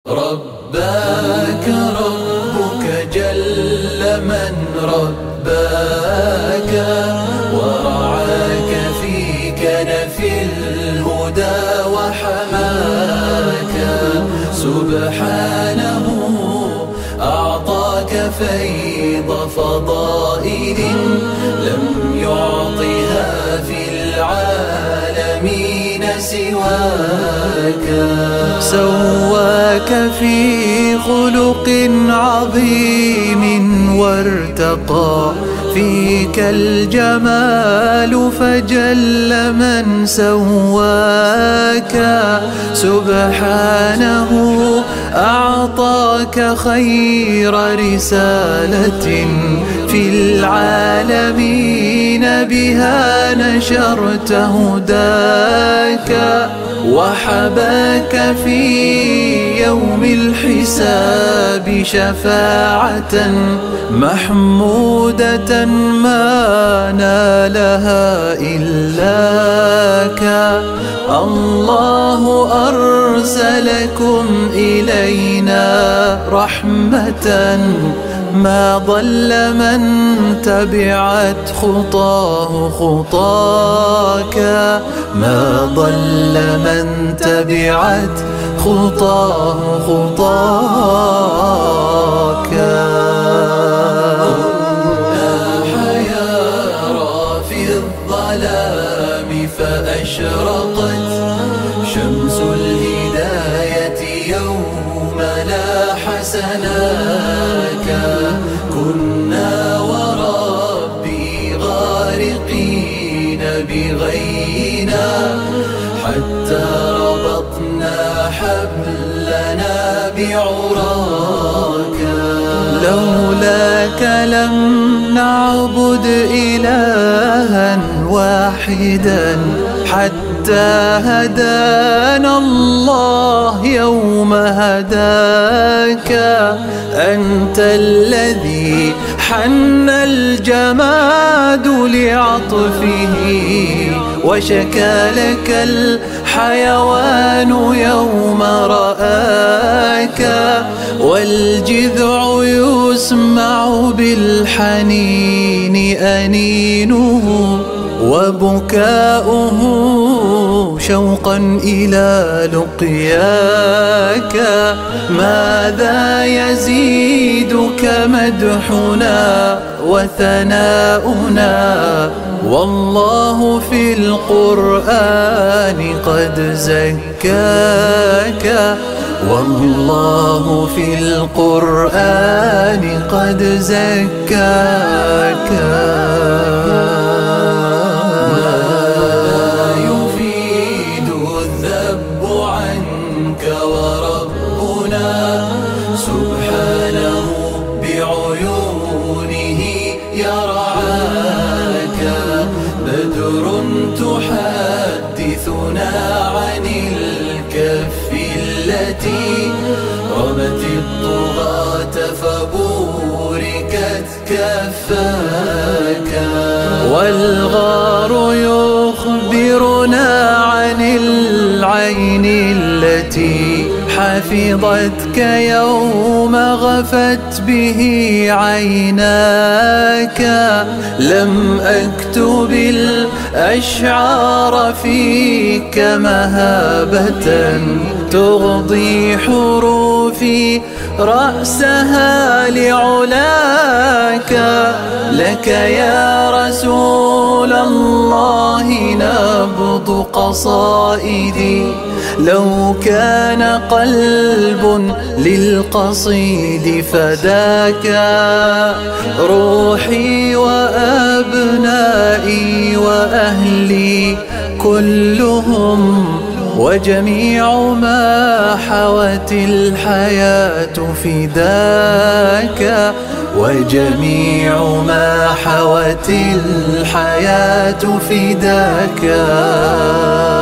رباك ربك جل من رباك ورعاك في كنف الهدى وحماك سبحانه أعطاك فيض فضائل لم يعطها في العالمين سواك سواك في خلق عظيم وارتقى فيك الجمال فجل من سواك سبحانه أعطاك خير رسالة في العالمين بها نشرت هداك وحباك في يوم الحساب شفاعة محمودة ما نالها إلاك الله أرسلكم إلينا رحمة ما ضل من تبعت خطاك ما ضل من تبعت خطاك حيارى في الظلام فأشرقت شمس الهداية يوم لاح سناك كنا وربي غارقين بغينا حتى ربطنا حبلنا بعراك لولاك لم نعبد إلها واحدا حتى هدانا الله يوم هداك أنت الذي حن الجماد لعطفه وشكى لك الحيوان يوم رآك والجذع يسمع بالحنين أنينه وبكاؤه شوقا إلى لقياك ماذا يزيدك مدحنا وثناؤنا والله في القرآن قد زكاك والله في القرآن قد زكاك سبحانه بعيونه يرعاك بدر تحدثنا عن الكف التي رمت الطغاة فبوركت كفاك والغار يخبرنا عن العين التي حفظتك يوم غفت به عيناك لم أكتب الأشعار فيك مهابة تغضي حروفي رأسها لعلاك لك يا رسول الله نبض قصائدي لو كان قلب للقصيد فداك روحي وأبنائي وأهلي كلهم وجميع ما حوت الحياة فداك وجميع ما حوت الحياة فداك